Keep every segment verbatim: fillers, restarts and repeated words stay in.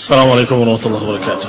السلام عليكم ورحمة الله وبركاته.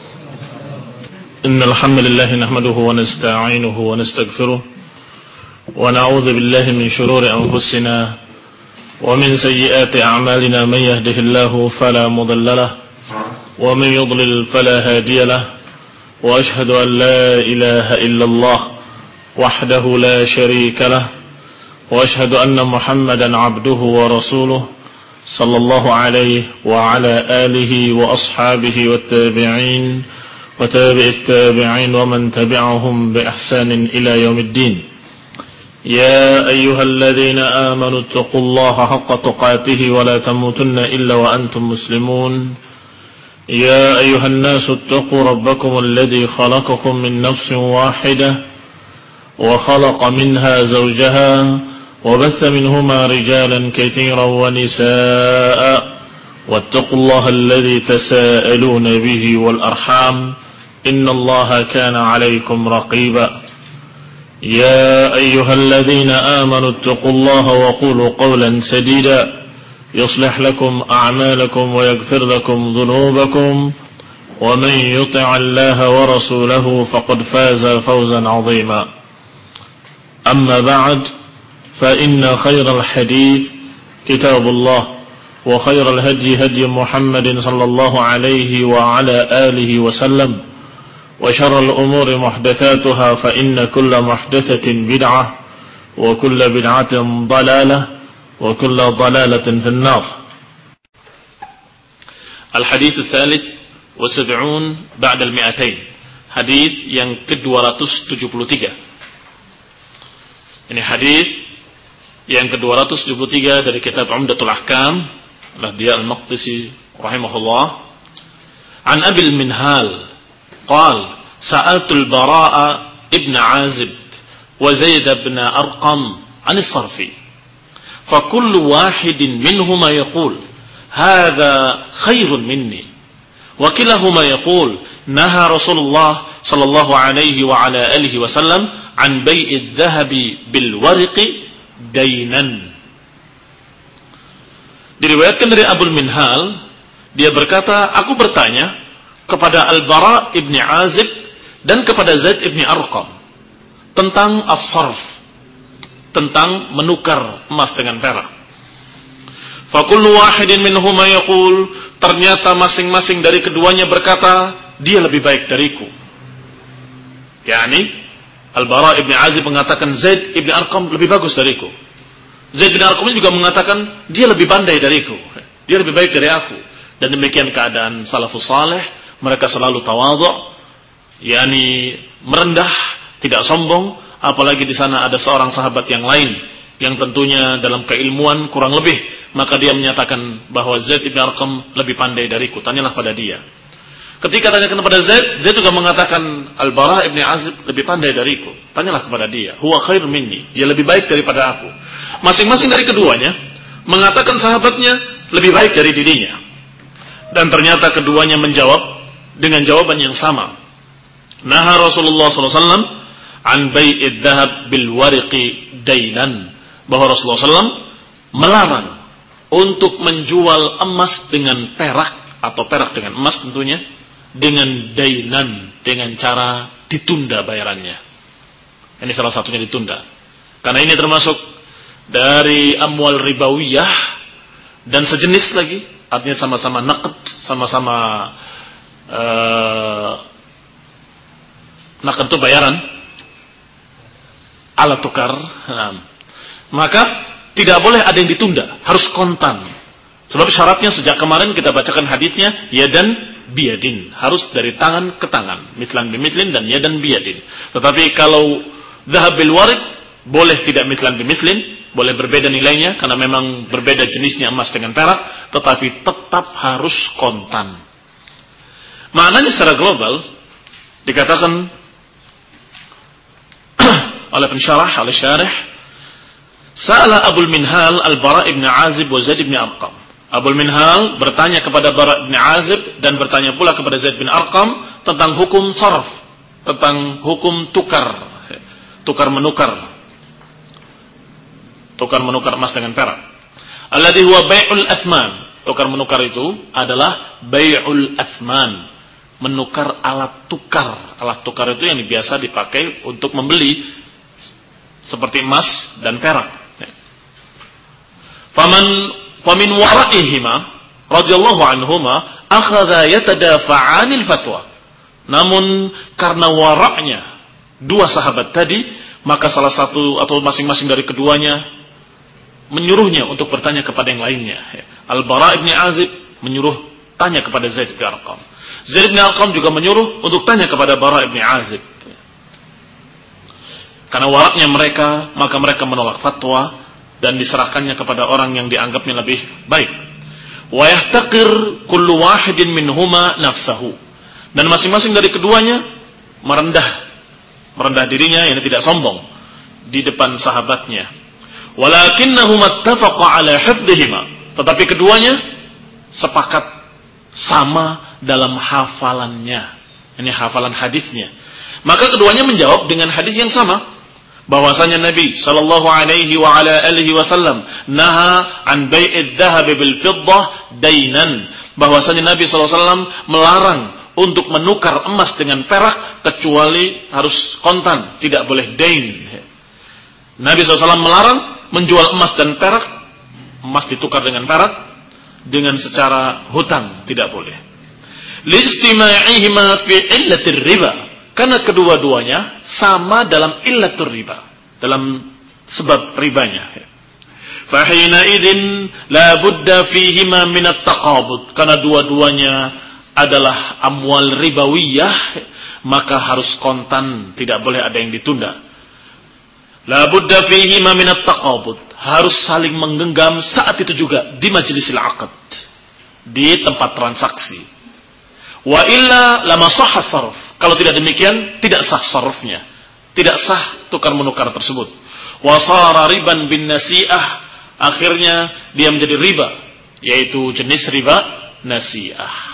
إن الحمد لله نحمده ونستعينه ونستغفره ونعوذ بالله من شرور أنفسنا ومن سيئات أعمالنا. من يهده الله فلا مضل له ومن يضلل فلا هادي له وأشهد أن لا إله إلا الله وحده لا شريك له وأشهد أن محمدا عبده ورسوله صلى الله عليه وعلى آله وأصحابه والتابعين وتابع التابعين ومن تبعهم بإحسان إلى يوم الدين. يا أيها الذين آمنوا اتقوا الله حق تقاته ولا تموتن إلا وأنتم مسلمون. يا أيها الناس اتقوا ربكم الذي خلقكم من نفس واحدة وخلق منها زوجها وبث منهما رجالا كثيرا ونساء واتقوا الله الذي تساءلون به والأرحام إن الله كان عليكم رقيبا. يا أيها الذين آمنوا اتقوا الله وقولوا قولا سديدا يصلح لكم أعمالكم ويغفر لكم ذنوبكم ومن يطع الله ورسوله فقد فاز فوزا عظيما. أما بعد فإن خير الحديث كتاب الله وخير الهدي هدي محمد صلى الله عليه وعلى آله وسلم وشر الأمور محدثاتها فإن كل محدثة بدعة وكل بدعة ضلالة وكل ضلالة في النار. الحديث الثالث والسبعون بعد المئتين. Hadis yang ke dua ratus tujuh puluh tiga. Ini hadis yang ke dua ratus tujuh puluh tiga dari kitab Umdatul Ahkam oleh dia Al-Maqdisi rahimahullah. An Abil Minhal qala sa'altu al-Bara'a ibn Azib wa Zaid ibn Arqam an as-sarfi fa kullu wahidin minhuma yaqul hadha khairun minni wa kilahuma yaqul naha Rasulullah sallallahu alaihi wa ala alihi wa sallam an bai'i adh-dhahabi bil warqi dainan. Diriwayatkan dari Abul Minhal, dia berkata, aku bertanya kepada Al-Bara ibn Azib dan kepada Zaid ibn Arqam tentang as-sarf, tentang menukar emas dengan perak. Fa kullu wahidin minhuma yaqul, ternyata masing-masing dari keduanya berkata, dia lebih baik dariku. Yani Al-Bara ibn Azib mengatakan Zaid ibn Arqam lebih bagus dariku. Zaid bin Arqam juga mengatakan dia lebih pandai dariku. Dia lebih baik dari aku. Dan demikian keadaan salafus saleh, mereka selalu tawadhu, yakni merendah, tidak sombong, apalagi di sana ada seorang sahabat yang lain yang tentunya dalam keilmuan kurang lebih, maka dia menyatakan bahwa Zaid bin Arqam lebih pandai dariku. Tanyalah pada dia. Ketika tanyakan kepada Zaid, Zaid juga mengatakan Al-Bara ibn Azib lebih pandai dariku. Tanyalah kepada dia. Huwa khair minni. Dia lebih baik daripada aku. Masing-masing dari keduanya mengatakan sahabatnya lebih baik dari dirinya. Dan ternyata keduanya menjawab dengan jawaban yang sama. Naha Rasulullah sallallahu alaihi wasallam an bai'id dhahab bil warqi dainan. Bahwa Rasulullah sallallahu alaihi wasallam melarang untuk menjual emas dengan perak atau perak dengan emas tentunya, dengan dainan, dengan cara ditunda bayarannya. Ini salah satunya ditunda. Karena ini termasuk dari amwal ribawiyah dan sejenis lagi, artinya sama-sama naqd, sama-sama uh, naqd itu bayaran, alat tukar. Nah, maka tidak boleh ada yang ditunda, harus kontan. Sebab syaratnya sejak kemarin kita bacakan hadisnya yadan biyadin, harus dari tangan ke tangan, mislan bimislin dan yadan biyadin. Tetapi kalau dhahab bil warid boleh tidak mislan bimislin, boleh berbeda nilainya karena memang berbeda jenisnya emas dengan perak, tetapi tetap harus kontan. Maknanya secara global dikatakan oleh pensyarah, oleh syarih, sa'ala Abul Minhal Al-Bara ibn Azib wa Zaid ibn Arqam. Abul Minhal bertanya kepada Bara bin Azib dan bertanya pula kepada Zaid bin Arqam tentang hukum sarf, tentang hukum tukar, tukar menukar, tukar menukar emas dengan perak. Alladhi huwa bai'ul athman, Tukar menukar itu adalah bai'ul athman, menukar alat tukar. Alat tukar itu yang biasa dipakai untuk membeli seperti emas dan perak. Faman famin wara'ihima radhiyallahu anhuma akhadha yatadafa'anil fatwa. Namun karena waraknya dua sahabat tadi, maka salah satu atau masing-masing dari keduanya menyuruhnya untuk bertanya kepada yang lainnya. Al-Bara ibn Azib menyuruh tanya kepada Zaid bin Arqam. Zaid bin Arqam juga menyuruh untuk tanya kepada Bara ibn Azib. Karena waraknya mereka, maka mereka menolak fatwa dan diserahkannya kepada orang yang dianggapnya lebih baik. Wa yahtaqir kullu wahidin minhuma nafsahu. Dan masing-masing dari keduanya merendah merendah dirinya, yang tidak sombong di depan sahabatnya. Walakinnahum ittafaqa ala hifdhihima, tetapi keduanya sepakat sama dalam hafalannya. Ini hafalan hadisnya. Maka keduanya menjawab dengan hadis yang sama, bahwasanya Nabi sallallahu alaihi wa ala alihi wasallam naha an bai'id dhahab bil fiddah dainan, bahwasanya Nabi sallallahu alaihi wasallam melarang untuk menukar emas dengan perak kecuali harus kontan, tidak boleh dain. Nabi sallallahu alaihi wasallam melarang menjual emas dan perak, emas ditukar dengan perak dengan secara hutang, tidak boleh. Listima'ihima fi illatir riba, karena kedua-duanya sama dalam illatur riba, dalam sebab ribanya. Fahina idin la budda fihima min at-taqabud, karena dua-duanya adalah amwal ribawiyah, maka harus kontan, tidak boleh ada yang ditunda. La budda fihi ma min at-taqabud, harus saling menggenggam saat itu juga di majlisil aqd, di tempat transaksi. Wa illa lama sahha sarf, kalau tidak demikian tidak sah sarfnya, tidak sah tukar menukar tersebut. Wa sara riban bin nasi'ah, akhirnya dia menjadi riba, yaitu jenis riba nasi'ah.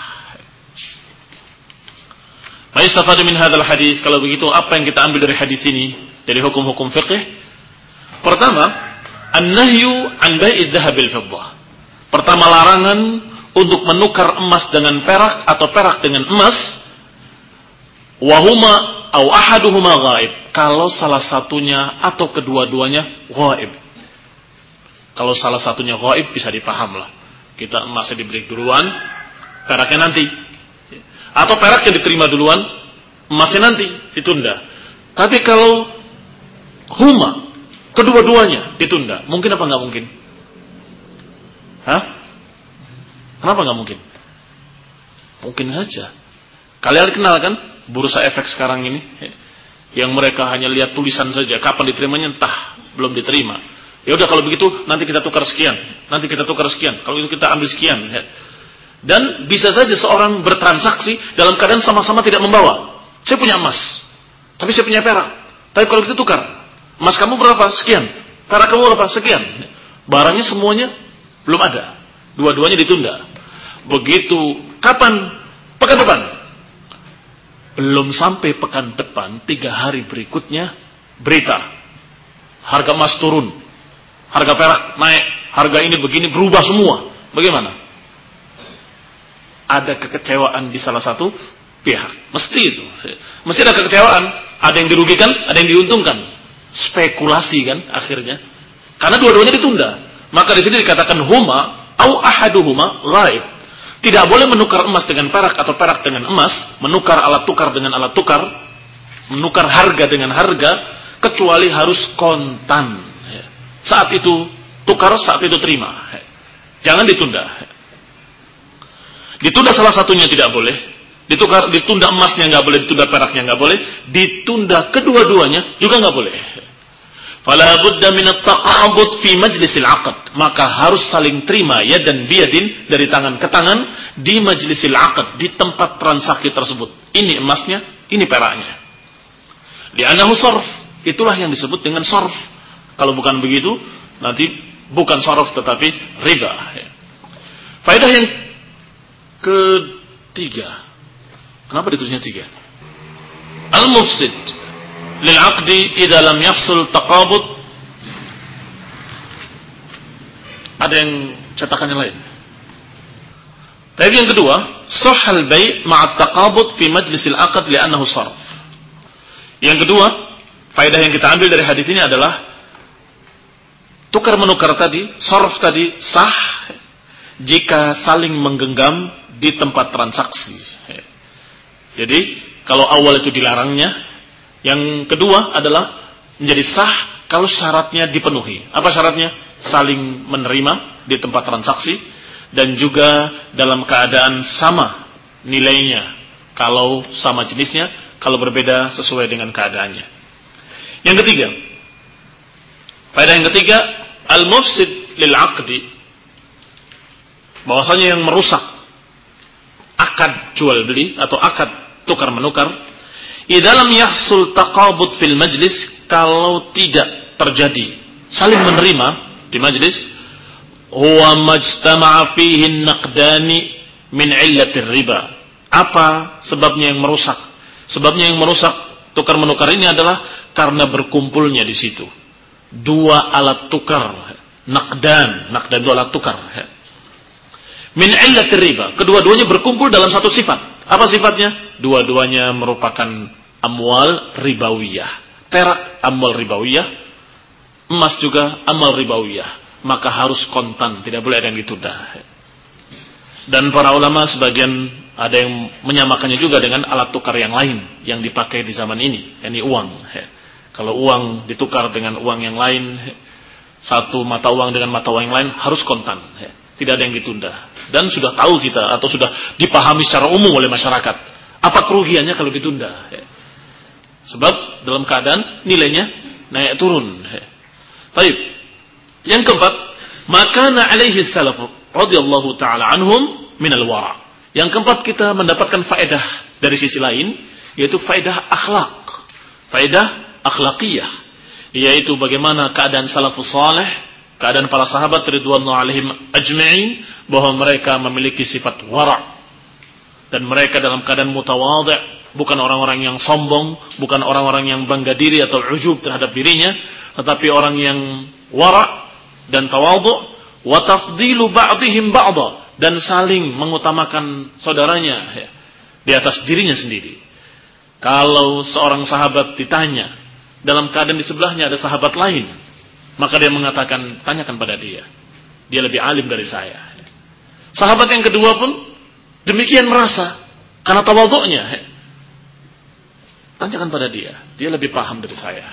Ma'istafadu min hadzal hadis, kalau begitu apa yang kita ambil dari hadis ini, dari hukum-hukum fiqh? Pertama, an-nahyu an bai'id dhahab bil fiddah. Pertama, larangan untuk menukar emas dengan perak atau perak dengan emas, wa huma aw ahaduhuma ghaib, kalau salah satunya atau kedua-duanya ghaib. Kalau salah satunya ghaib bisa dipahamlah. Kita emasnya diberi duluan, peraknya nanti. Atau peraknya diterima duluan, emasnya nanti ditunda. Tapi kalau huma, kedua-duanya ditunda, mungkin apa nggak mungkin? Hah? Kenapa nggak mungkin? Mungkin saja. Kalian kenal kan bursa efek sekarang ini, yang mereka hanya lihat tulisan saja, kapan diterimanya entah, belum diterima. Ya udah kalau begitu nanti kita tukar sekian, nanti kita tukar sekian, kalau itu kita ambil sekian. Dan bisa saja seorang bertransaksi dalam keadaan sama-sama tidak membawa. Saya punya emas, tapi saya punya perak. Tapi kalau kita tukar, emas kamu berapa? Sekian. Perak kamu berapa? Sekian. Barangnya semuanya belum ada. Dua-duanya ditunda. Begitu kapan? Pekan depan. Belum sampai pekan depan, tiga hari berikutnya berita. Harga emas turun. Harga perak naik. Harga ini begini, berubah semua. Bagaimana? Ada kekecewaan di salah satu pihak. Mesti itu. Mesti ada kekecewaan. Ada yang dirugikan, ada yang diuntungkan. Spekulasi kan akhirnya. Karena dua-duanya ditunda. Maka di sini dikatakan huma au ahaduhuma ghaib. Tidak boleh menukar emas dengan perak atau perak dengan emas, menukar alat tukar dengan alat tukar, menukar harga dengan harga, kecuali harus kontan. Saat itu tukar, saat itu terima. Jangan ditunda. Ditunda salah satunya tidak boleh, ditukar, ditunda emasnya nggak boleh, ditunda peraknya nggak boleh, ditunda kedua-duanya juga nggak boleh. Fala budda min at-taqabud fi majlisil aqd, maka harus saling terima ya dan biyadin, dari tangan ke tangan di majlisil aqd, di tempat transaksi tersebut. Ini emasnya, ini peraknya. Li'annahu sarf, itulah yang disebut dengan sarf. Kalau bukan begitu, nanti bukan sarf tetapi riba. Faedah yang ketiga, kenapa ditulisnya tiga? Al-mufsid lil-aqdi idza lam yahsul taqabud. Ada yang cetakannya lain? Tapi yang kedua, sahhal bai' ma'a taqabud fi majlisil aqd li'annahu sarf. Yang kedua, faedah yang kita ambil dari hadis ini adalah tukar menukar tadi, sarf tadi sah jika saling menggenggam di tempat transaksi. Jadi, kalau awal itu dilarangnya, yang kedua adalah menjadi sah kalau syaratnya dipenuhi. Apa syaratnya? Saling menerima di tempat transaksi dan juga dalam keadaan sama nilainya. Kalau sama jenisnya, kalau berbeda sesuai dengan keadaannya. Yang ketiga, faedah yang ketiga, al-mufsid lil 'aqdi, bahwasanya yang merusak akad jual beli atau akad tukar menukar, idza lam yahsul taqabud fil majlis, kalau tidak terjadi saling menerima di majlis, huwa majtama'a fihi an-naqdani min 'illatir riba. Apa sebabnya yang merusak? Sebabnya yang merusak tukar menukar ini adalah karena berkumpulnya di situ dua alat tukar, naqdan, naqdan itu alat tukar. Min 'illatir riba, kedua-duanya berkumpul dalam satu sifat. Apa sifatnya? Dua-duanya merupakan amwal ribawiyah. Perak amwal ribawiyah, emas juga amwal ribawiyah. Maka harus kontan, tidak boleh ada yang ditunda. Dan para ulama sebagian ada yang menyamakannya juga dengan alat tukar yang lain yang dipakai di zaman ini, yakni uang. Kalau uang ditukar dengan uang yang lain, satu mata uang dengan mata uang yang lain, harus kontan, tidak ada yang ditunda. Dan sudah tahu kita atau sudah dipahami secara umum oleh masyarakat apa kerugiannya kalau ditunda. Sebab dalam keadaan nilainya naik turun. Baik. Yang keempat, makana alaihi salaf radhiyallahu taala anhum min al-wara'. Yang keempat, kita mendapatkan faedah dari sisi lain, yaitu faedah akhlak, faedah akhlakiyah, yaitu bagaimana keadaan salafus saleh, keadaan para sahabat ridwanullah alaihim ajma'in, bahwa mereka memiliki sifat wara' dan mereka dalam keadaan mutawadhi', bukan orang-orang yang sombong, bukan orang-orang yang bangga diri atau ujub terhadap dirinya, tetapi orang yang wara' dan tawadhu', wa tafdilu ba'dihim ba'dha, dan saling mengutamakan saudaranya ya, di atas dirinya sendiri. Kalau seorang sahabat ditanya dalam keadaan di sebelahnya ada sahabat lain, maka dia mengatakan, tanyakan pada dia, dia lebih alim dari saya. Sahabat yang kedua pun demikian merasa, karena tawadhu'nya, tanyakan pada dia, dia lebih paham dari saya.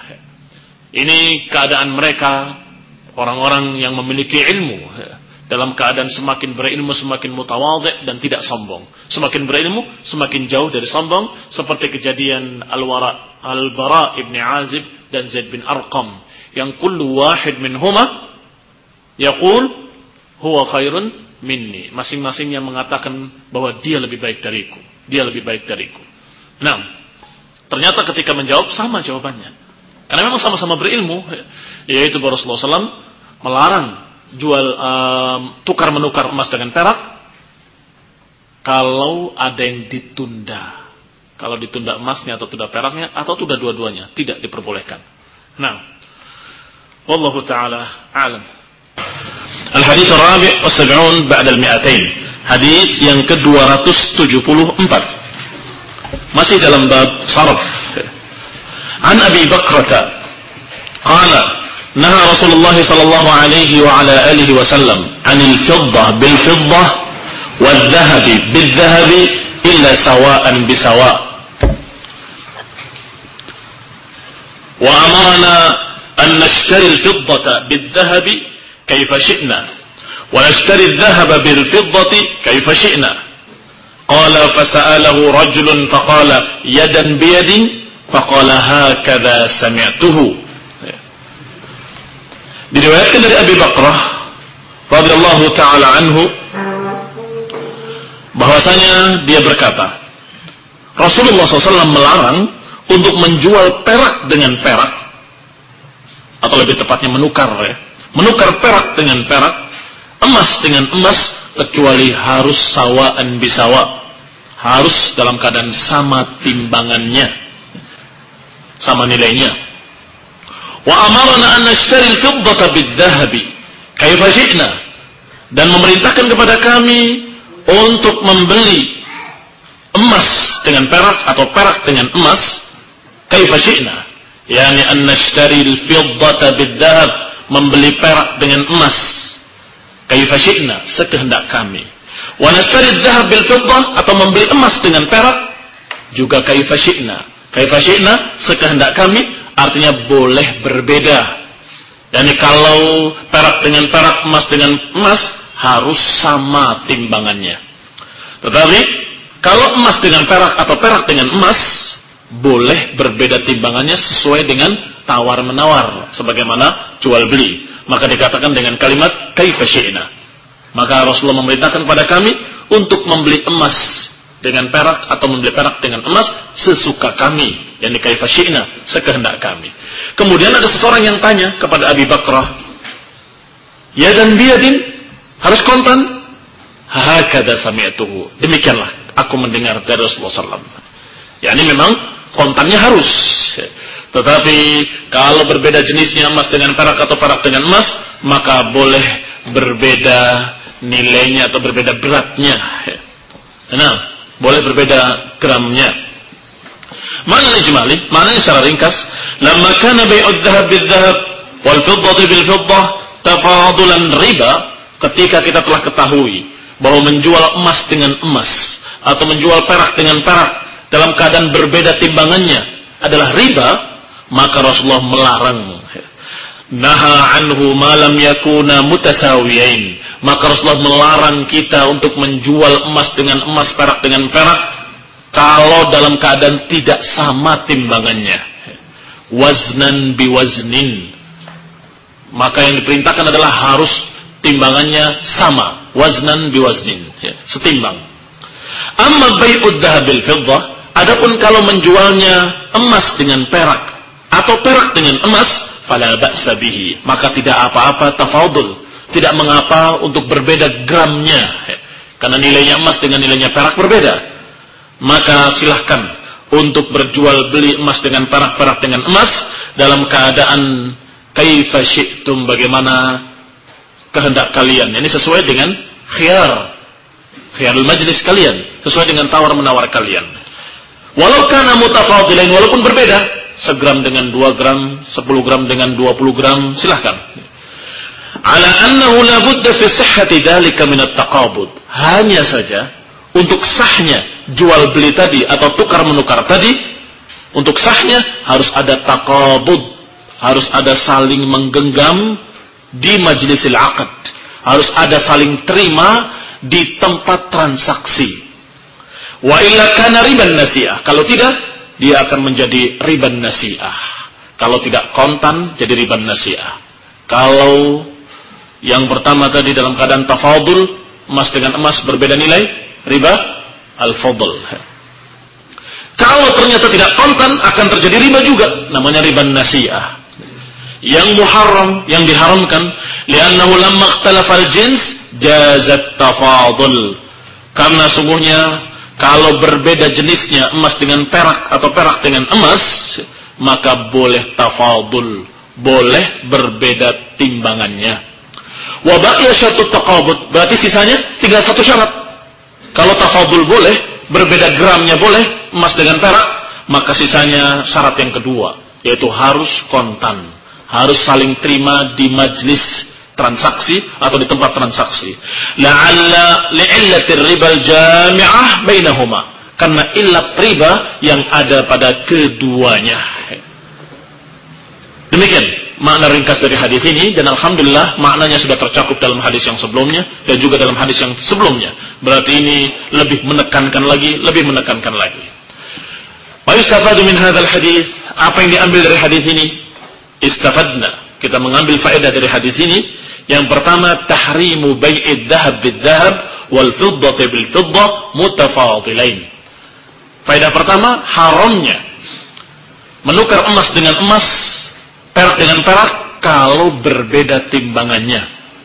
Ini keadaan mereka, orang-orang yang memiliki ilmu, dalam keadaan semakin berilmu, semakin mutawadhi' dan tidak sombong. Semakin berilmu, semakin jauh dari sombong, seperti kejadian Al-Wara, Al-Bara ibn Azib dan Zaid bin Arqam, yang kullu wahid minhuma yaqul huwa khairun minni. Masing-masing yang mengatakan bahwa dia lebih baik dariku, dia lebih baik dariku. Nah, ternyata ketika menjawab sama jawabannya. Karena memang sama-sama berilmu, yaitu Rasulullah shallallahu alaihi wasallam melarang jual um, tukar menukar emas dengan perak kalau ada yang ditunda. Kalau ditunda emasnya atau tunda peraknya atau tunda dua-duanya, tidak diperbolehkan. Nah, wallahu taala alam. Al-hadits ar-rabi' was-sab'un ba'da al-mi'atain. Hadis yang ke dua ratus tujuh puluh empat. Masih dalam bab sarf. An Abi Bakrata qala نهى رسول الله صلى الله عليه وعلى آله وسلم عن الفضة بالفضة والذهب بالذهب إلا سواء بسواء وأمرنا أن نشتري الفضة بالذهب كيف شئنا ونشتري الذهب بالفضة كيف شئنا قال فسأله رجل فقال يدا بيد فقال هكذا سمعته. Diriwayatkan dari Abi Bakrah radhiyallahu taala anhu bahwasanya dia berkata, Rasulullah shallallahu alaihi wasallam melarang untuk menjual perak dengan perak, atau lebih tepatnya menukar ya, menukar perak dengan perak, emas dengan emas, kecuali harus sawaan bisawa, harus dalam keadaan sama timbangannya, sama nilainya. Wa amarna an nashtari al-fiddata bidh-dhahabi kaifa syi'na, dan memerintahkan kepada kami untuk membeli emas dengan perak atau perak dengan emas, kaifa syi'na, yani an nashtari al-fiddata bid-dhahab, membeli perak dengan emas, kaifa syi'na, sekehendak kami. Wa nashtari adh-dhahab bil-fiddah, atau membeli emas dengan perak juga kaifa syi'na. Kaifa syi'na, sekehendak kami, artinya boleh berbeda. Yani kalau perak dengan perak, emas dengan emas, harus sama timbangannya. Tetapi kalau emas dengan perak atau perak dengan emas, boleh berbeda timbangannya sesuai dengan tawar-menawar, sebagaimana jual beli. Maka dikatakan dengan kalimat kaifa syi'na. Maka Rasulullah memerintahkan kepada kami untuk membeli emas dengan perak atau membeli perak dengan emas sesuka kami, yakni kaifa syi'na, sekehendak kami. Kemudian ada seseorang yang tanya kepada Abi Bakrah, ya dan biyadin, harus kontan? Hakada sami'tuhu, demikianlah aku mendengar dari Rasulullah sallallahu alaihi wasallam. yakni memang kontannya harus. Tetapi kalau berbeda jenisnya emas dengan perak atau perak dengan emas, maka boleh berbeda nilainya atau berbeda beratnya. Nah, boleh berbeda gramnya. Maknanya ijmali, maknanya secara ringkas, lamma kana bai'ud dhahab bil-dhahab wal fiddati bil-fiddah tafadulan riba, ketika kita telah ketahui bahwa menjual emas dengan emas atau menjual perak dengan perak dalam keadaan berbeda timbangannya adalah riba, maka Rasulullah melarang. Naha anhu ma lam yakuna mutasawiyain. Maka Rasulullah melarang kita untuk menjual emas dengan emas, perak dengan perak kalau dalam keadaan tidak sama timbangannya. Waznan biwaznin. Maka yang diperintahkan adalah harus timbangannya sama. Waznan biwaznin, ya, setimbang. Amma bai'ud dhahabil fiddah, adapun kalau menjualnya emas dengan perak atau perak dengan emas, fala ba'sa bihi, maka tidak apa-apa tafadul, tidak mengapa untuk berbeda gramnya, ya, karena nilainya emas dengan nilainya perak berbeda. Maka silahkan untuk berjual beli emas dengan perak, perak dengan emas dalam keadaan kaifa syi'tum, bagaimana kehendak kalian. Ini sesuai dengan khiyar, khiyarul majlis kalian, sesuai dengan tawar menawar kalian. Walau kana mutafadilain, walaupun berbeda, segram dengan dua gram, sepuluh gram dengan dua puluh gram, silahkan. Ala annahu la budda fi sihhati dzalika min at-taqabud. Hanya saja untuk sahnya jual beli tadi atau tukar menukar tadi, untuk sahnya harus ada taqabud, harus ada saling menggenggam di majlisil aqd, harus ada saling terima di tempat transaksi. Wa illa kana riban nasi'ah, kalau tidak dia akan menjadi riban nasi'ah. Kalau tidak kontan jadi riban nasi'ah. Kalau yang pertama tadi dalam keadaan tafadul, emas dengan emas berbeda nilai, riba al-fadl. Kalau ternyata tidak kontan akan terjadi riba juga, namanya riban nasi'ah. Yang muharram, yang diharamkan, li'annahu lamma ikhtalafa al-jins jazat tafadul, karena sungguhnya kalau berbeda jenisnya emas dengan perak atau perak dengan emas, maka boleh tafadul, boleh berbeda timbangannya. Wa baqiya syartut taqabud, berarti sisanya tinggal satu syarat. Kalau tafadul boleh, berbeda gramnya boleh, emas dengan perak, maka sisanya syarat yang kedua, yaitu harus kontan, harus saling terima di majlis transaksi atau di tempat transaksi. La'alla li'illatir ribal jami'ah bainahuma, karena illat riba yang ada pada keduanya. Demikian makna ringkas dari hadis ini, dan alhamdulillah maknanya sudah tercakup dalam hadis yang sebelumnya dan juga dalam hadis yang sebelumnya. Berarti ini lebih menekankan lagi, lebih menekankan lagi. Wa yustafadu min hadzal hadis, apa yang diambil dari hadis ini? Istafadna, kita mengambil faedah dari hadis ini. Yang pertama, tahrimu bai'id dhahab bid-dhahab wal fiddati bil fiddah mutafadilain. Faedah pertama, haramnya menukar emas dengan emas, perak dengan perak kalau berbeda timbangannya.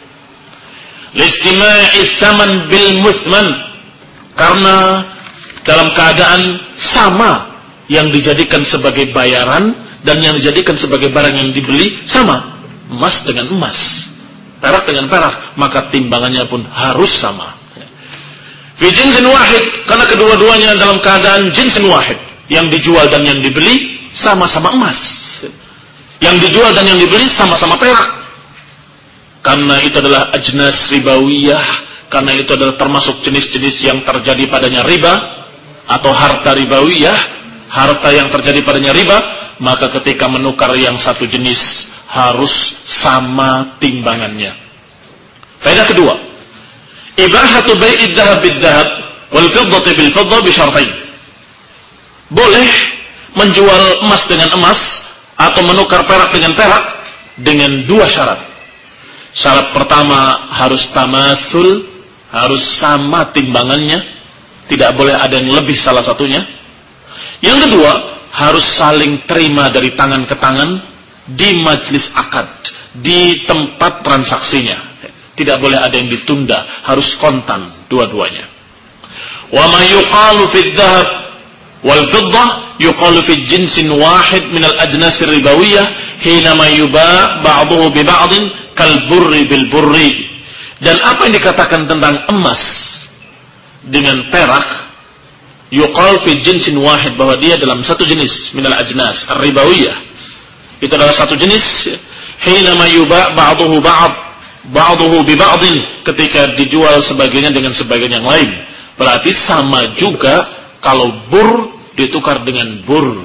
Listima'i tsaman bil muthman, karena dalam keadaan sama yang dijadikan sebagai bayaran dan yang dijadikan sebagai barang yang dibeli sama, emas dengan emas, perak dengan perak, maka timbangannya pun harus sama. Fi jinsin wahid, karena kedua-duanya dalam keadaan jinsin wahid. Yang dijual dan yang dibeli sama-sama emas. Yang dijual dan yang dibeli sama-sama perak. Karena itu adalah ajnas ribawiyah, karena itu adalah termasuk jenis-jenis yang terjadi padanya riba atau harta ribawiyah, harta yang terjadi padanya riba, maka ketika menukar yang satu jenis harus sama timbangannya. Faedah kedua, ibahatu bai'id dhahab bid-dhahab wal fiddati bil fiddah bi syartain. Boleh menjual emas dengan emas atau menukar perak dengan perak dengan dua syarat. Syarat pertama harus tamatsul, harus sama timbangannya, tidak boleh ada yang lebih salah satunya. Yang kedua, harus saling terima dari tangan ke tangan di majlis akad, di tempat transaksinya. Tidak boleh ada yang ditunda, harus kontan dua-duanya. Wa ma yuqalu fid dhahab wal fiddah yuqalu fi jinsin wahid min al ajnas ar-ribawiyah hina ma yuba' ba'dahu bi ba'din kal burri bil burri. Dan apa yang dikatakan tentang emas dengan perak, yuqal fi jinsin wahid, bahwa dia dalam satu jenis minal ajnas ar-ribawiyah, itu adalah satu jenis. Hina ma yuba' ba'dahu ba'd ba'dahu bi ba'din, ketika dijual sebagainya dengan sebagian yang lain. Berarti sama juga kalau bur ditukar dengan bur,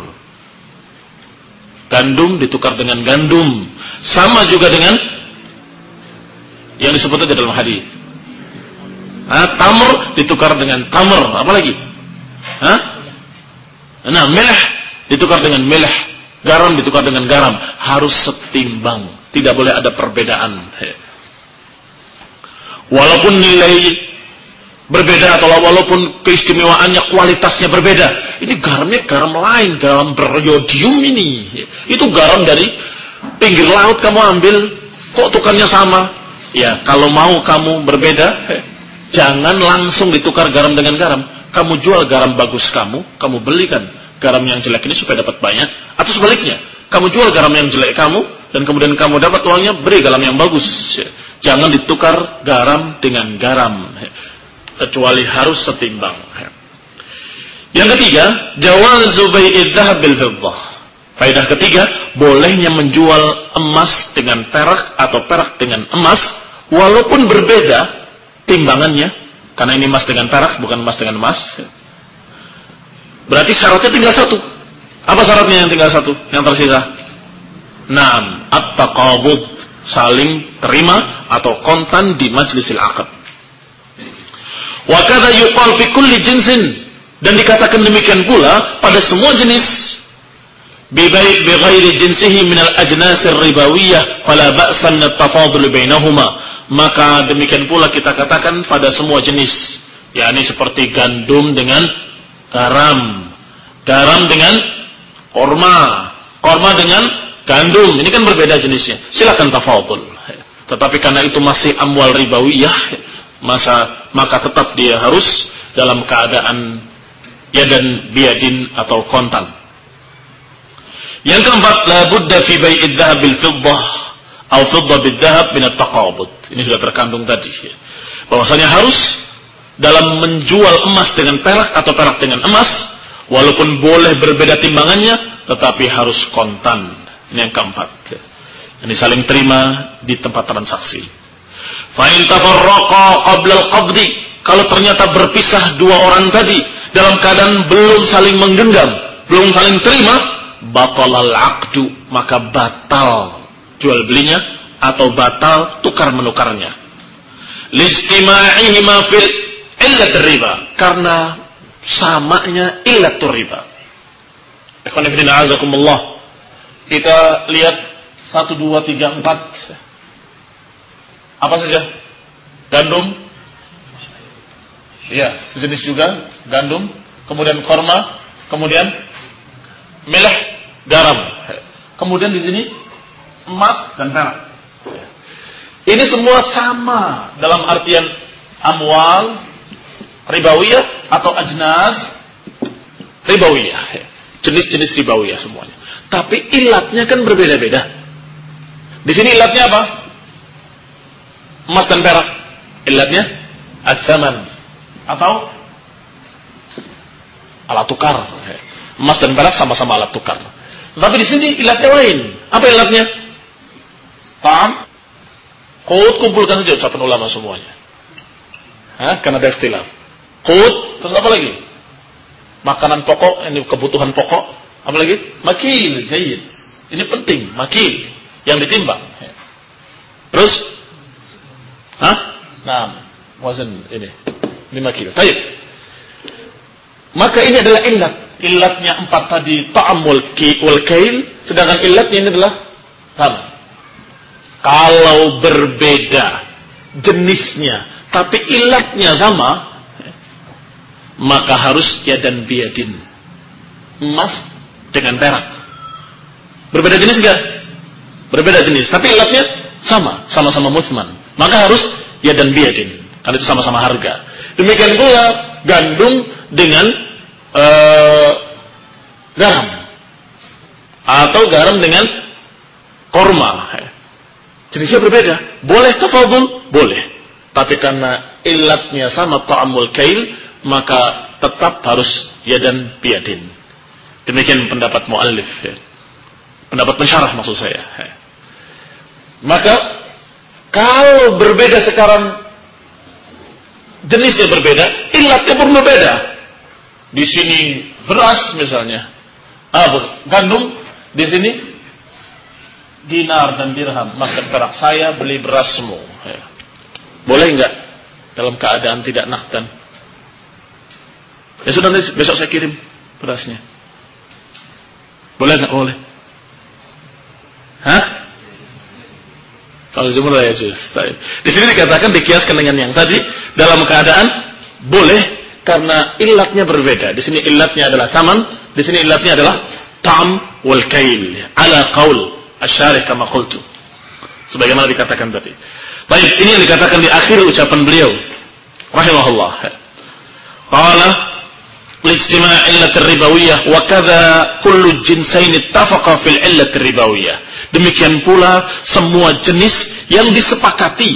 gandum ditukar dengan gandum, sama juga dengan yang disebut aja dalam hadis. Nah, tamr ditukar dengan tamr, apa lagi? Hah? Nah, milh ditukar dengan milh, garam ditukar dengan garam, harus setimbang, tidak boleh ada perbedaan. Walaupun nilai berbeda atau walaupun keistimewaannya, kualitasnya berbeda. Ini garamnya garam lain, garam beriodium ini. Itu garam dari pinggir laut kamu ambil, kok tukarnya sama? Ya, kalau mau kamu berbeda, jangan langsung ditukar garam dengan garam. Kamu jual garam bagus kamu, kamu belikan garam yang jelek ini supaya dapat banyak. Atau sebaliknya, kamu jual garam yang jelek kamu, dan kemudian kamu dapat uangnya, beri garam yang bagus. Jangan ditukar garam dengan garam, kecuali harus setimbang. Yang ketiga, jawazu bai'id dhahab bil fiddah. Faedah ketiga, bolehnya menjual emas dengan perak atau perak dengan emas, walaupun berbeda timbangannya, karena ini emas dengan perak, bukan emas dengan emas. Berarti syaratnya tinggal satu. Apa syaratnya yang tinggal satu, yang tersisa? Naam, at-taqabud, saling terima atau kontan di majlisil aqd. Wa kadza yuqal fi kulli jinsin, dan dikatakan demikian pula pada semua jenis. Bibai' bighairi jinsihi min al-ajnas ar-ribawiyah fala ba'sa min at-tafadul bainahuma. Maka demikian pula kita katakan pada semua jenis, yakni seperti gandum dengan garam, garam dengan korma, korma dengan gandum. Ini kan berbeda jenisnya, silakan tafadul. Tetapi karena itu masih amwal ribawiyah, masa maka tetap dia harus dalam keadaan yadan biyadin atau kontan. Yang keempat, la budda fi bai'id dhahab bil fiddah atau fiddah bil dhahab min at-taqabud. Ini sudah terkandung tadi, bahwasanya harus dalam menjual emas dengan perak atau perak dengan emas, walaupun boleh berbeda timbangannya, tetapi harus kontan. Ini yang keempat, ini saling terima di tempat transaksi. Fa in tafarraqa qabla al-qabdi, kalau ternyata berpisah dua orang tadi dalam keadaan belum saling menggenggam, belum saling terima, batalal aqdu, maka batal jual belinya atau batal tukar menukarnya. Listima'ihima fil illat riba, karena samanya illatur riba. Ikhwan fillah azakumullah. Kita lihat satu, dua, tiga, empat. Apa saja? Gandum. Ya, sejenis juga gandum. Kemudian korma. Kemudian milih, garam. Kemudian di sini emas dan perak. Ini semua sama dalam artian amwal ribawiyah atau ajnas ribawiyah. Jenis-jenis ribawiyah semuanya. Tapi ilatnya kan berbeda-beda. Di sini ilatnya apa? Emas dan perak. Ilatnya as-saman. atau alat tukar. Emas dan perak sama-sama alat tukar. Tapi di sini ilatnya lain. Apa ilatnya? Ta'am, qut, kumpulkan saja ucapan ulama semuanya. Hah? Karena ada ikhtilaf. Qut, terus apa lagi? Makanan pokok, ini kebutuhan pokok. Apa lagi? Makil, jayyid. Ini penting, makil yang ditimbang. Terus, hah? Nah, wazan ini lima kilo. Baik. Maka ini adalah ilat. Ilatnya empat tadi ta'am wal kail, sedangkan ilatnya ini adalah sama. Kalau berbeda jenisnya, tapi ilatnya sama, maka harus yadan biyadin. Emas dengan perak. Berbeda jenis enggak? Berbeda jenis, tapi ilatnya sama, sama-sama muthman. Maka harus yadan biyadin, karena itu sama-sama harga. Demikian pula gandum dengan uh, garam, atau garam dengan korma. Jenisnya berbeda. Boleh tafadhul? Boleh. Tapi karena ilatnya sama ta'amul kail, maka tetap harus yadan biyadin. Demikian pendapat muallif, ya. Pendapat pensyarah maksud saya. Maka kalau berbeda sekarang, jenisnya berbeda, ilatnya pun berbeda. Di sini beras misalnya, ah, gandum, di sini dinar dan dirham, maka perak. Saya beli berasmu. Ya. Boleh enggak dalam keadaan tidak nakdan? Ya sudah, besok saya kirim berasnya. Boleh enggak? Boleh. Hah? Kalau jumur ya juz. Di sini dikatakan dikiaskan dengan yang tadi dalam keadaan boleh karena ilatnya berbeda. Di sini ilatnya adalah saman, di sini ilatnya adalah ta'am wal kail. Ala qaul asy-syarih kama qultu. Sebagaimana dikatakan tadi. Baik, ini yang dikatakan di akhir ucapan beliau rahimahullah. Qala lijtima' illat ar-ribawiyyah wa kadza kullu jinsain ittafaqa fil illat ar-ribawiyyah. Demikian pula semua jenis yang disepakati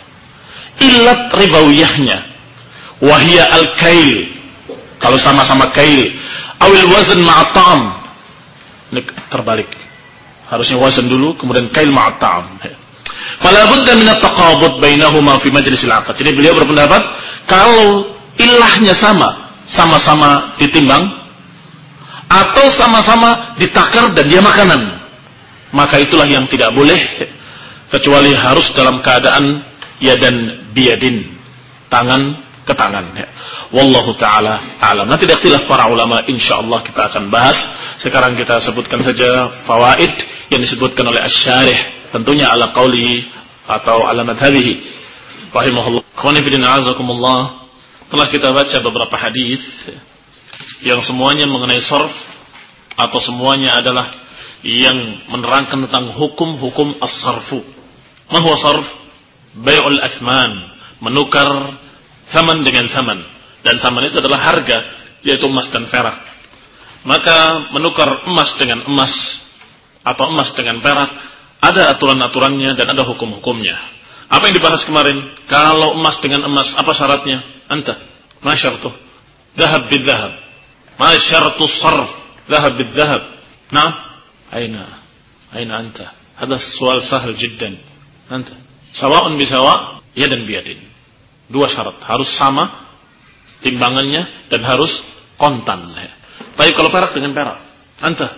ilat ribawiyahnya. Wahia al-kail, kalau sama-sama kail, awil wazn ma'atam. Ini terbalik. Harusnya wazn dulu, kemudian kail ma'atam. Fala budda min at-taqabud bainahuma fi majlis al-'aqd. Jadi beliau berpendapat kalau ilahnya sama, sama-sama ditimbang atau sama-sama ditakar dan dia makanan, maka itulah yang tidak boleh, kecuali harus dalam keadaan yadan biyadin, tangan ke tangan. Wallahu ta'ala a'lam. Nanti ikhtilaf para ulama insyaallah kita akan bahas. Sekarang kita sebutkan saja fawaid yang disebutkan oleh asy-syarih, tentunya ala qauli atau ala madhhabihi rahimahullah. Khawani fillah azakumullah. Telah kita baca beberapa hadis yang semuanya mengenai sarf, atau semuanya adalah yang menerangkan tentang hukum-hukum as-sarfu. Ma huwa sarf? Bai'ul athman, menukar thaman dengan thaman. Dan thaman itu adalah harga, yaitu emas dan perak. Maka menukar emas dengan emas atau emas dengan perak ada aturan-aturannya dan ada hukum-hukumnya. Apa yang dibahas kemarin? Kalau emas dengan emas, apa syaratnya? Anta, ma syartuh? Dhahab bidh-dhahab. Ma syartu sarf? Dhahab bidh-dhahab. Naam? Aina? Aina anta? Hada soal sahal jiddan. Anta. Sawa'un bisawa', yadan biyadin. Dua syarat. Harus sama timbangannya dan harus kontan. Baik kalau perak dengan perak. Anta.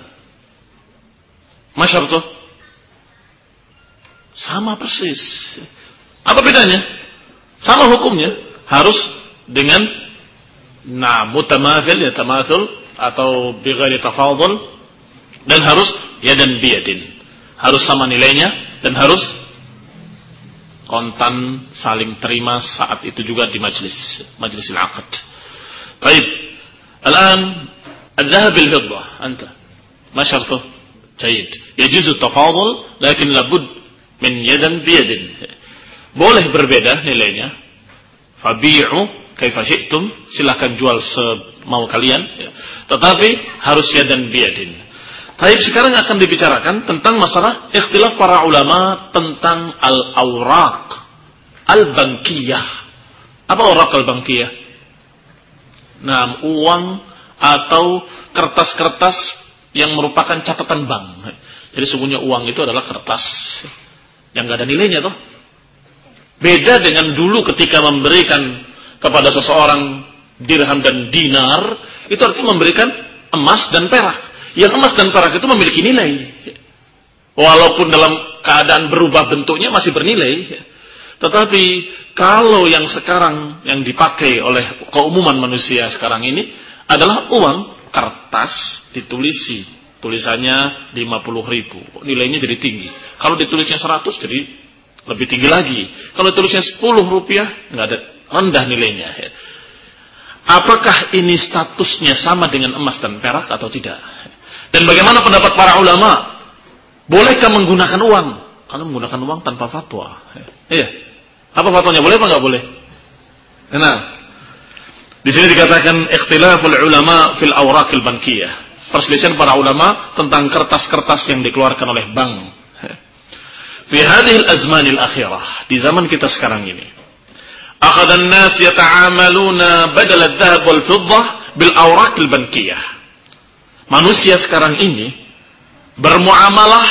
Ma syartuh? Sama persis. Apa bedanya? Sama hukumnya. Harus dengan na mutamathil, ya tamathul, atau bighairi tafadhul, dan harus yadan biyadin. Harus sama nilainya dan harus kontan, saling terima saat itu juga di majlis majlisil aqd. Baik. Al-an al-dhahab bil-fiddah anta. Ma syartuh? Jayyid. Yajuzu tafadhul lakin labud min yadan biyadin. Boleh berbeda nilainya. Fabi'u kaifa syi'tum, silakan jual semau kalian, ya. Tetapi harus yadan biyadin. Baik, sekarang akan dibicarakan tentang masalah ikhtilaf para ulama tentang al-awraq al-bankiyah. Apa awraq al-bankiyah? Nah, uang atau kertas-kertas yang merupakan catatan bank. Jadi sesungguhnya uang itu adalah kertas yang nggak ada nilainya toh. Beda dengan dulu ketika memberikan kepada seseorang dirham dan dinar, itu artinya memberikan emas dan perak. Yang emas dan perak itu memiliki nilai. Walaupun dalam keadaan berubah bentuknya masih bernilai. Tetapi kalau yang sekarang yang dipakai oleh keumuman manusia sekarang ini adalah uang kertas ditulisi. Tulisannya lima puluh ribu. Nilainya jadi tinggi. Kalau ditulisnya seratus jadi lebih tinggi lagi. Kalau tulisnya sepuluh rupiah nggak ada, rendah nilainya. Apakah ini statusnya sama dengan emas dan perak atau tidak? Dan bagaimana pendapat para ulama? Bolehkah menggunakan uang? Kalau menggunakan uang tanpa fatwa. Iya. Apa fatwanya? Boleh apa nggak boleh? Nah, di sini dikatakan ikhtilaful ulama fil awraqil bankiyah. Perselisihan para ulama tentang kertas-kertas yang dikeluarkan oleh bank. Fi hadhil azmanil akhirah, di zaman kita sekarang ini. Akhadha an-nas yata'amaluna badal adh-dhahab wal fiddah bil awraqil bankiyah. Manusia sekarang ini bermuamalah,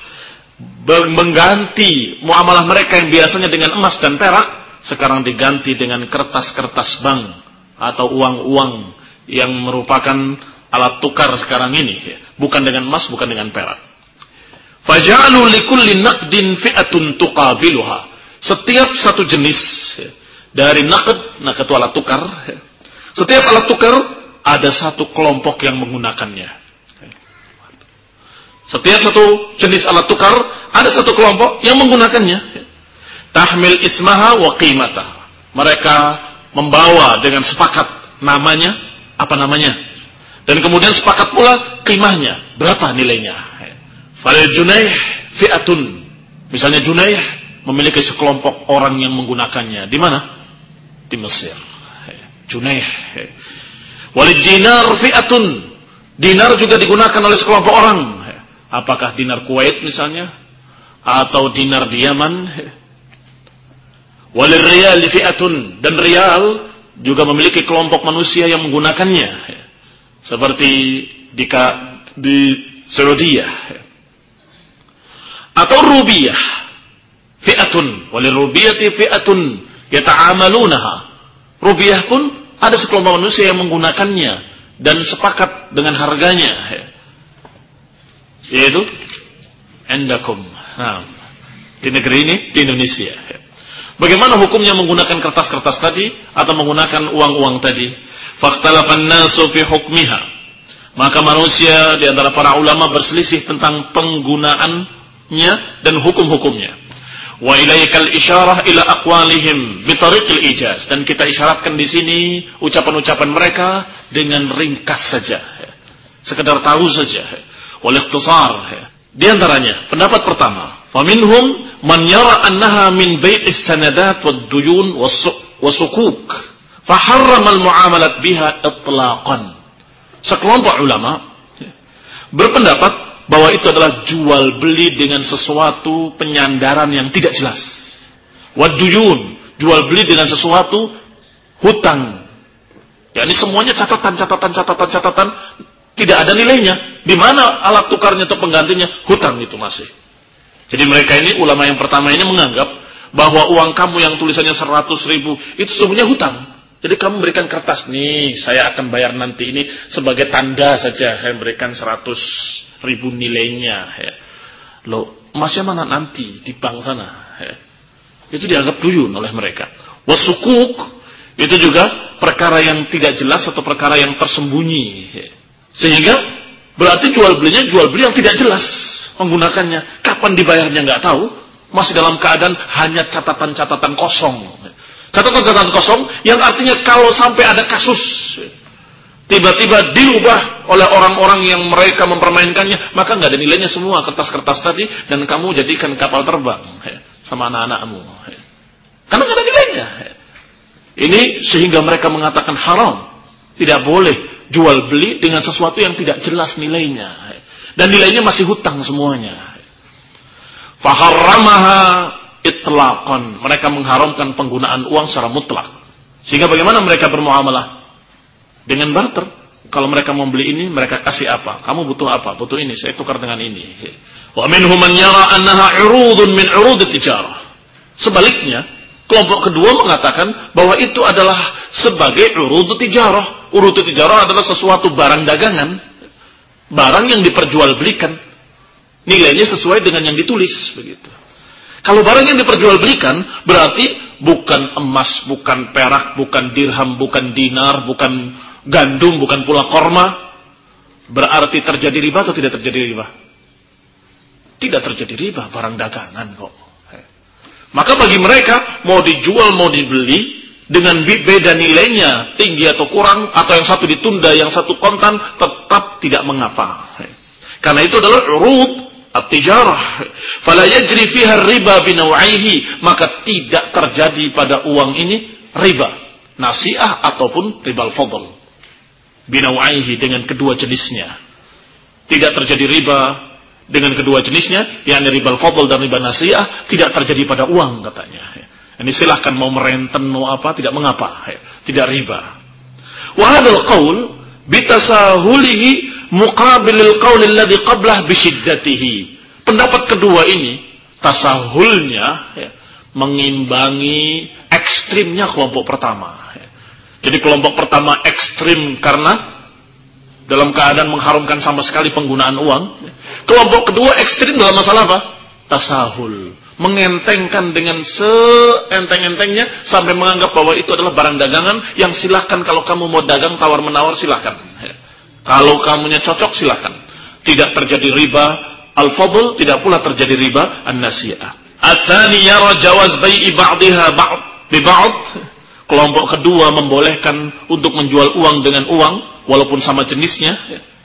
mengganti muamalah mereka yang biasanya dengan emas dan perak, sekarang diganti dengan kertas-kertas bank atau uang-uang yang merupakan alat tukar sekarang ini, bukan dengan emas, bukan dengan perak. Faja'alu likulli naqdin fi'atun tuqabiluha. Setiap satu jenis dari naqd, naqd itu alat tukar, setiap alat tukar ada satu kelompok yang menggunakannya. Setiap satu jenis alat tukar ada satu kelompok yang menggunakannya. Tahmil ismaha wa qimatah. Mereka membawa dengan sepakat namanya, apa namanya, dan kemudian sepakat pula qimahnya, berapa nilainya. Fal junaih fi'atun. Misalnya junaih memiliki sekelompok orang yang menggunakannya. Di mana? Di Mesir. Junaih. Walid dinar fi'atun. Dinar juga digunakan oleh sekelompok orang. Apakah dinar Kuwait misalnya, atau dinar di Yaman. Walil riyal fi'atun, dan riyal juga memiliki kelompok manusia yang menggunakannya, seperti di di Saudi. Atau rubiyah fi'atun, walil rubiyati fi'atun yata'amalunaha. Rubiyah pun ada sekelompok manusia yang menggunakannya dan sepakat dengan harganya, yaitu endakum. Nah, di negeri ini, di Indonesia. Bagaimana hukumnya menggunakan kertas-kertas tadi atau menggunakan uang-uang tadi? Fakhtalafan nasu fi hukmiha. Maka manusia di antara para ulama berselisih tentang penggunaannya dan hukum-hukumnya. Wa ilaikal isyarah ila aqwalihim bi tariqil ijaz, dan kita isyaratkan di sini ucapan-ucapan mereka dengan ringkas saja. Sekedar tahu saja. Wal ikhtisar. Di antaranya pendapat pertama, faminhum man yara annaha min bai'is sanadat wad duyun was sukuk fa harrama al muamalat biha itlaqan. Sekelompok ulama berpendapat bahwa itu adalah jual beli dengan sesuatu penyandaran yang tidak jelas. Wad duyun, jual beli dengan sesuatu hutang. yakni semuanya catatan catatan catatan catatan tidak ada nilainya. Di mana alat tukarnya atau penggantinya? Hutang itu masih. Jadi mereka ini, ulama yang pertama ini menganggap bahwa uang kamu yang tulisannya seratus ribu itu sebenarnya hutang. Jadi kamu berikan kertas, nih saya akan bayar nanti ini sebagai tanda saja, saya berikan seratus ribu nilainya. Ya. Loh, emasnya mana nanti di bank sana? Ya. Itu dianggap duyun oleh mereka. Wasukuk itu juga perkara yang tidak jelas atau perkara yang tersembunyi. Ya. Sehingga berarti jual belinya jual beli yang tidak jelas menggunakannya. Kapan dibayarnya nggak tahu. Masih dalam keadaan hanya catatan-catatan kosong. Catatan-catatan kosong yang artinya kalau sampai ada kasus tiba-tiba diubah oleh orang-orang yang mereka mempermainkannya, maka nggak ada nilainya semua kertas-kertas tadi dan kamu jadikan kapal terbang sama anak-anakmu. Karena nggak ada nilainya. Ini sehingga mereka mengatakan haram. Tidak boleh jual beli dengan sesuatu yang tidak jelas nilainya. Dan nilainya masih hutang semuanya. Faharramaha itlaqan. Mereka mengharamkan penggunaan uang secara mutlak. Sehingga bagaimana mereka bermuamalah? Dengan barter. Kalau mereka mau beli ini, mereka kasih apa? Kamu butuh apa? Butuh ini, saya tukar dengan ini. Wa minhum man yara annaha 'urudun min 'urud at-tijarah. Sebaliknya, kelompok kedua mengatakan bahwa itu adalah sebagai urud tijarah. Urud tijarah adalah sesuatu barang dagangan, barang yang diperjualbelikan. Nilainya sesuai dengan yang ditulis, begitu. Kalau barang yang diperjualbelikan berarti bukan emas, bukan perak, bukan dirham, bukan dinar, bukan gandum, bukan pula korma. Berarti terjadi riba atau tidak terjadi riba? Tidak terjadi riba, barang dagangan kok. Maka bagi mereka mau dijual, mau dibeli dengan beda nilainya, tinggi atau kurang, atau yang satu ditunda, yang satu kontan, tetap tidak mengapa. Karena itu adalah urud at-tijarah. Fala yajri fiha riba binawaihi, maka tidak terjadi pada uang ini riba, nasiah ataupun ribal fadl. Binawaihi dengan kedua jenisnya. Tidak terjadi riba dengan kedua jenisnya, yakni riba fadl dan riba nasiah, tidak terjadi pada uang katanya. Ini silahkan mau merenten mau apa, tidak mengapa, tidak riba. Wa hadzal qaul bitasahulihi muqabilil qaul alladhi qablah bisyiddatihi. Pendapat kedua ini tasahulnya ya, mengimbangi ekstrimnya kelompok pertama. Jadi kelompok pertama ekstrim karena dalam keadaan mengharumkan sama sekali penggunaan uang. Kelompok kedua ekstrim dalam masalah apa? Tasahul. Mengentengkan dengan seenteng-entengnya sampai menganggap bahwa itu adalah barang dagangan yang silahkan kalau kamu mau dagang tawar-menawar silahkan. Kalau kamunya cocok silahkan. Tidak terjadi riba al-fadl, tidak pula terjadi riba an-nasi'ah. Ats-tsani yara jawaz bai'i ba'dihha ba'd bi ba'd. Kelompok kedua membolehkan untuk menjual uang dengan uang walaupun sama jenisnya.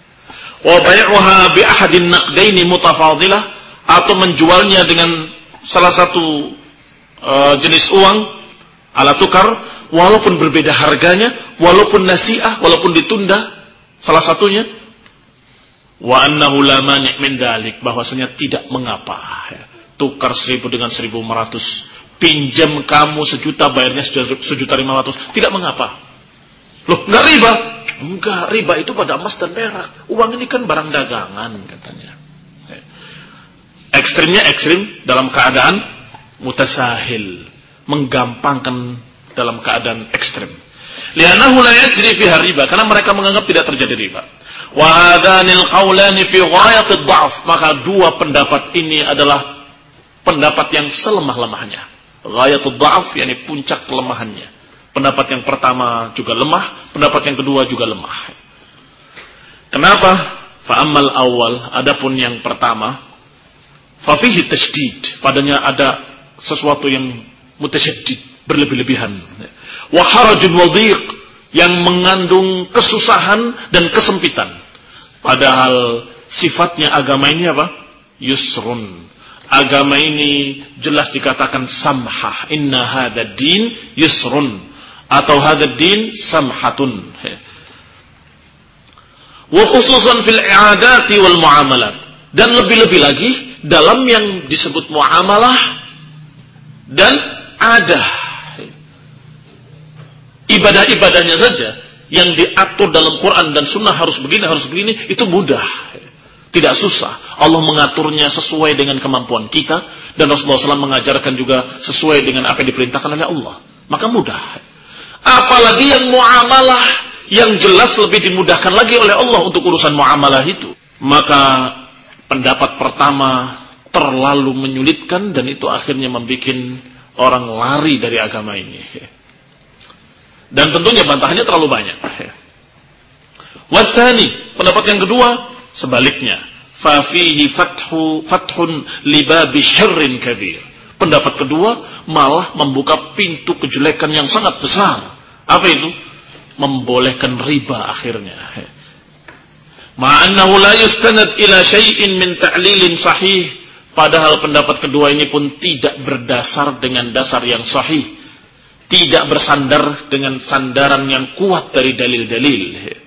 Wa bai'uha bi ahadin naqdaini mutafadilah, atau menjualnya dengan salah satu uh, jenis uang ala tukar walaupun berbeda harganya, walaupun nasi'ah, walaupun ditunda salah satunya. Wa annahu la mani' min dzalik, bahwasanya tidak mengapa ya. Tukar seribu dengan seribu lima ratus, pinjam kamu sejuta bayarnya sejuta lima ratus, tidak mengapa. Loh, enggak riba? Enggak, riba itu pada emas dan perak. Uang ini kan barang dagangan katanya. Ekstrimnya ekstrim dalam keadaan mutasahil, menggampangkan dalam keadaan ekstrim. Li'annahu la yajri fiha riba, karena mereka menganggap tidak terjadi riba. Wa hadanil qaulani fi ghayatid dha'f, maka dua pendapat ini adalah pendapat yang selemah-lemahnya. Ghayatud dha'f, yakni puncak kelemahannya. Pendapat yang pertama juga lemah, pendapat yang kedua juga lemah. Kenapa? Fa ammal awal, adapun yang pertama, fa fihi tasydid, padanya ada sesuatu yang mutasyaddid, berlebih-lebihan. Wa harajun wa dhiq, yang mengandung kesusahan dan kesempitan. Padahal sifatnya agama ini apa? Yusrun. Agama ini jelas dikatakan samhah. Inna hadzal din yusrun, atau hadzal din samhatun. Wa khususan fil i'adati wal muamalat, dan lebih-lebih lagi dalam yang disebut muamalah dan adah. Ibadah-ibadahnya saja yang diatur dalam Quran dan Sunnah harus begini, harus begini, itu mudah. Tidak susah. Allah mengaturnya sesuai dengan kemampuan kita, dan Rasulullah shallallahu alaihi wasallam mengajarkan juga sesuai dengan apa yang diperintahkan oleh Allah. Maka mudah. Apalagi yang muamalah, yang jelas lebih dimudahkan lagi oleh Allah untuk urusan muamalah itu. Maka pendapat pertama terlalu menyulitkan, dan itu akhirnya membuat orang lari dari agama ini. Dan tentunya bantahannya terlalu banyak. Watsani, pendapat yang kedua sebaliknya, fa fihi fathu fathun libabi syarrin kabir. Pendapat kedua malah membuka pintu kejelekan yang sangat besar. Apa itu? Membolehkan riba akhirnya. Ma'annahu la yustanad ila syai'in min ta'lilin sahih, padahal pendapat kedua ini pun tidak berdasar dengan dasar yang sahih, tidak bersandar dengan sandaran yang kuat dari dalil-dalil.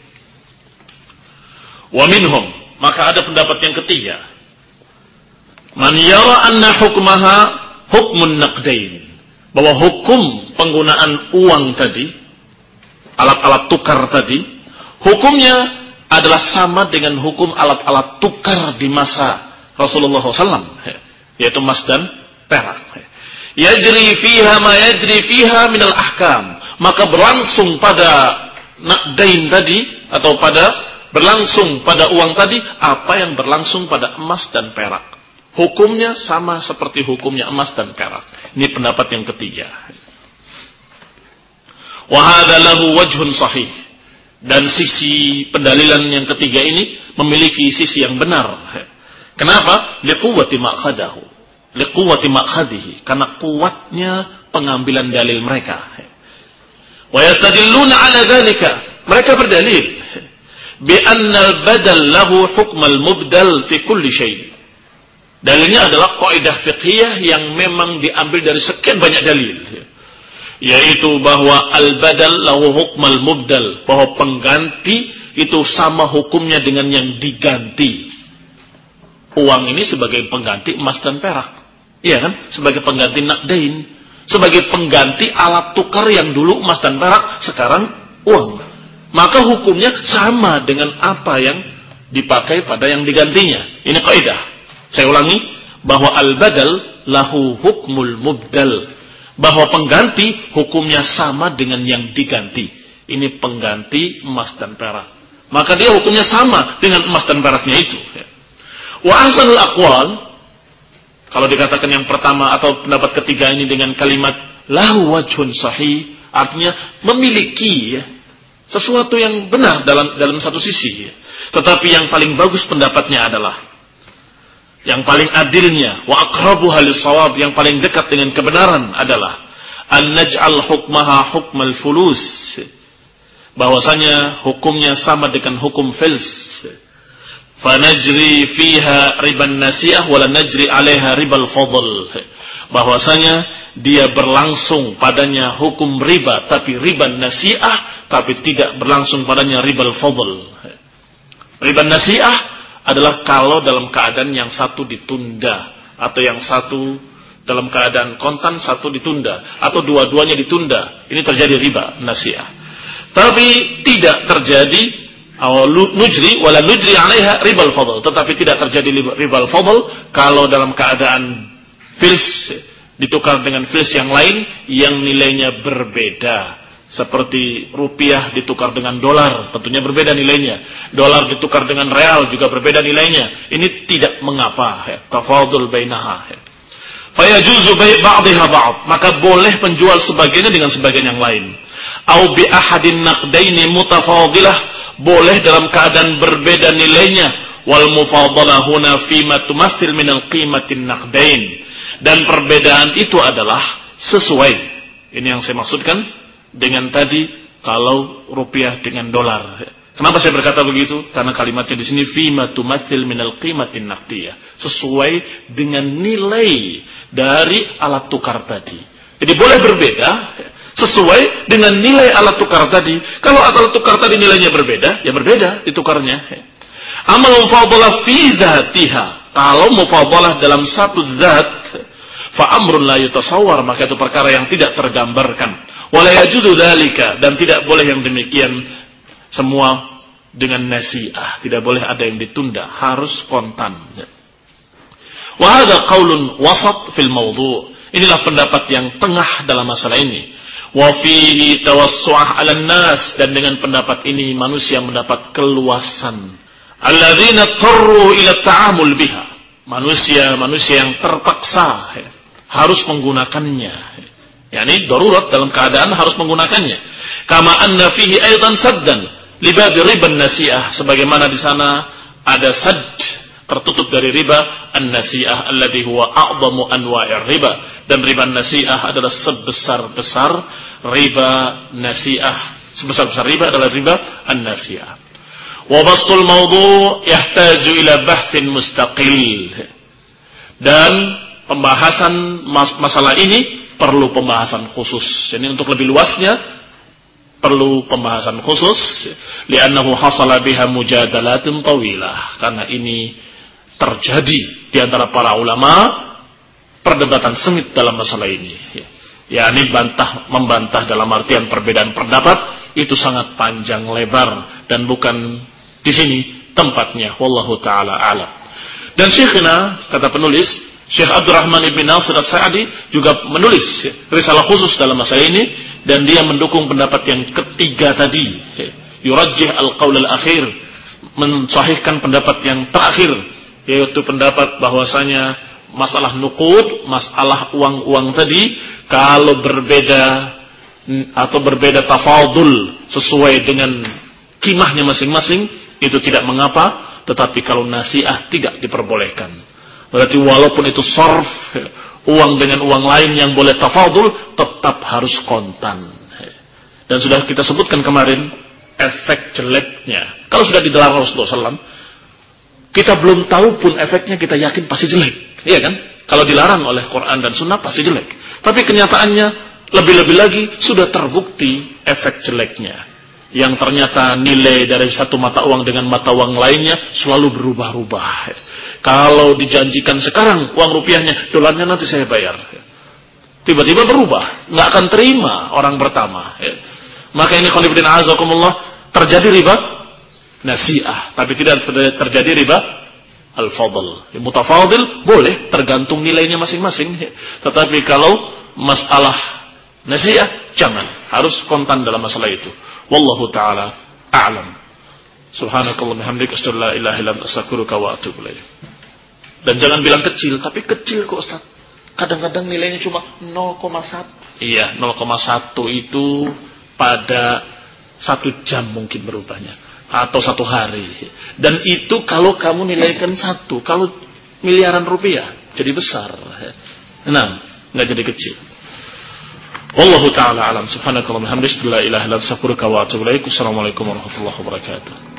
Wa minhum, maka ada pendapat yang ketiga, man yara anna hukmaha hukmun naqdain, bahwa hukum penggunaan uang tadi, alat-alat tukar tadi, Hukumnya adalah sama dengan hukum alat-alat tukar di masa Rasulullah shallallahu alaihi wasallam, yaitu emas dan perak. Yajri fiha ma yajri fiha minal ahkam. Maka berlangsung pada naqdain tadi, atau pada berlangsung pada uang tadi, apa yang berlangsung pada emas dan perak. Hukumnya sama seperti hukumnya emas dan perak. Ini pendapat yang ketiga. Wa hadza lahu wajhun sahih. Dan sisi pendalilan yang ketiga ini memiliki sisi yang benar. Kenapa? Liquwwati ma'khadahu. Liquwwati ma'khadihi. Karena kuatnya pengambilan dalil mereka. Wa yastadilluna 'ala dzalika. Mereka berdalil bi annal badal lahu hukmal mubdal fi kulli syai'. Dalilnya adalah kaidah fiqhiyah yang memang diambil dari sekian banyak dalil, yaitu bahwa al-badal lahu hukmal mubdal, bahwa pengganti itu sama hukumnya dengan yang diganti. Uang ini sebagai pengganti emas dan perak, iya kan? Sebagai pengganti naqdain, sebagai pengganti alat tukar yang dulu emas dan perak, sekarang uang. Maka hukumnya sama dengan apa yang dipakai pada yang digantinya. Ini kaidah. Saya ulangi, bahwa al-badal lahu hukmul mubdal, bahwa pengganti hukumnya sama dengan yang diganti. Ini pengganti emas dan perak, maka dia hukumnya sama dengan emas dan peraknya itu. Wa ahsanul aqwal, kalau dikatakan yang pertama atau pendapat ketiga ini dengan kalimat lahu wajhun sahih, artinya memiliki ya, sesuatu yang benar dalam dalam satu sisi. Tetapi yang paling bagus pendapatnya adalah, yang paling adilnya, wa aqrabuha lis-shawab, yang paling dekat dengan kebenaran adalah an naj'al hukmaha hukmal fulus, bahwasanya hukumnya sama dengan hukum fils. Fa najri fiha riban nasi'ah wa la najri 'alaiha ribal fadl, bahwasanya dia berlangsung padanya hukum riba, tapi riban nasi'ah, tapi tidak berlangsung padanya ribal fadl. Riban nasi'ah adalah kalau dalam keadaan yang satu ditunda, atau yang satu dalam keadaan kontan, satu ditunda, atau dua-duanya ditunda. Ini terjadi riba nasi'ah. Tapi tidak terjadi nujri wala nujri 'alaiha ribal fadl, tetapi tidak terjadi ribal fadl kalau dalam keadaan fils ditukar dengan fils yang lain yang nilainya berbeda. Seperti rupiah ditukar dengan dolar, tentunya berbeda nilainya. Dolar ditukar dengan real juga berbeda nilainya. Ini tidak mengapa, ya. Tafadul bainaha. Ya. Fayajuzu bai' ba'dihha ba'd, maka boleh penjual sebagiannya dengan sebagian yang lain. Au bi ahadin naqdaini mutafadilah, boleh dalam keadaan berbeda nilainya. Wal mufadalah huna fima tumathil minal qimatin naqdain. Dan perbedaan itu adalah sesuai. Ini yang saya maksudkan dengan tadi kalau rupiah dengan dolar. Kenapa saya berkata begitu? Karena kalimatnya di sini fima tumathil minal qimatin naqdiyah, sesuai dengan nilai dari alat tukar tadi. Jadi boleh berbeda sesuai dengan nilai alat tukar tadi. Kalau alat tukar tadi nilainya berbeda, ya berbeda ditukarnya. Amal mufadalah fi dzatiha, kalau mufadalah dalam satu zat, fa amrun la yutasawwar, maka itu perkara yang tidak tergambarkan. Wala yajuzu dzalika, dan tidak boleh yang demikian semua dengan nasi'ah, tidak boleh ada yang ditunda, harus kontan. Wa hadza qaulun wasat fil mawdu', inilah pendapat yang tengah dalam masalah ini. Wa fihi tawassu'ah 'alan nas, dan dengan pendapat ini manusia mendapat keluasan. Alladzina tarru ila ta'amul biha, manusia-manusia yang terpaksa ya, harus menggunakannya. Yani darurat, dalam keadaan harus menggunakannya. Kama anna fihi aidan saddan li bab riba nasi'ah, sebagaimana di sana ada sadd, tertutup dari riba an-nasi'ah alladhi huwa a'zamu anwa'ir riba, dan riba nasi'ah adalah sebesar-besar riba nasi'ah. Sebesar-besar riba adalah riba an-nasi'ah. Wa bastul mawdu' yahtaju ila bahthin mustaqil. Dan pembahasan mas- masalah ini perlu pembahasan khusus. Jadi untuk lebih luasnya perlu pembahasan khusus, li'annahu hasala biha mujadalatun tawilah, karena ini terjadi di antara para ulama perdebatan sengit dalam masalah ini. Ya, ini bantah membantah dalam artian perbedaan pendapat itu sangat panjang lebar dan bukan di sini tempatnya. Wallahu taala a'lam. Dan syekhna, kata penulis Syekh Abdurrahman ibn Nasir As-Sa'di juga menulis risalah khusus dalam masalah ini, dan dia mendukung pendapat yang ketiga tadi, yurajjih al-qaul al-akhir, mensahihkan pendapat yang terakhir, yaitu pendapat bahwasanya masalah nuqud, masalah uang-uang tadi, kalau berbeda atau berbeda tafadul sesuai dengan kimahnya masing-masing, itu tidak mengapa. Tetapi kalau nasiah tidak diperbolehkan. Berarti walaupun itu sarf, uang dengan uang lain yang boleh tafadul, tetap harus kontan. Dan sudah kita sebutkan kemarin efek jeleknya. Kalau sudah dilarang Rasulullah shallallahu alaihi wasallam, kita belum tahu pun efeknya, kita yakin pasti jelek. Iya kan? Kalau dilarang oleh Quran dan Sunnah pasti jelek. Tapi kenyataannya lebih-lebih lagi sudah terbukti efek jeleknya. Yang ternyata nilai dari satu mata uang dengan mata uang lainnya selalu berubah-ubah. Kalau dijanjikan sekarang uang rupiahnya, dolarnya nanti saya bayar. Tiba-tiba berubah, nggak akan terima orang pertama. Maka ini khonifidin azakumullah, terjadi riba nasi'ah, tapi tidak terjadi riba al-fadl. Mutafadil boleh, tergantung nilainya masing-masing. Tetapi kalau masalah nasi'ah, jangan, harus kontan dalam masalah itu. Wallahu ta'ala a'lam. Subhanakallahumma hamdika asyhadu an la ilaha illa anta astaghfiruka wa atubu ilaik. Dan jangan bilang kecil, tapi kecil kok Ustaz. Kadang-kadang nilainya cuma nol koma satu. Iya, nol koma satu itu pada satu jam mungkin berubahnya, atau satu hari. Dan itu kalau kamu nilaikan satu, kalau miliaran rupiah jadi besar. Nah, nggak jadi kecil. Wallahu ta'ala alam. Subhanakallahumma hamdika la ilaha illa anta astaghfiruka wa atubu ilaik. Assalamualaikum warahmatullahi wabarakatuh.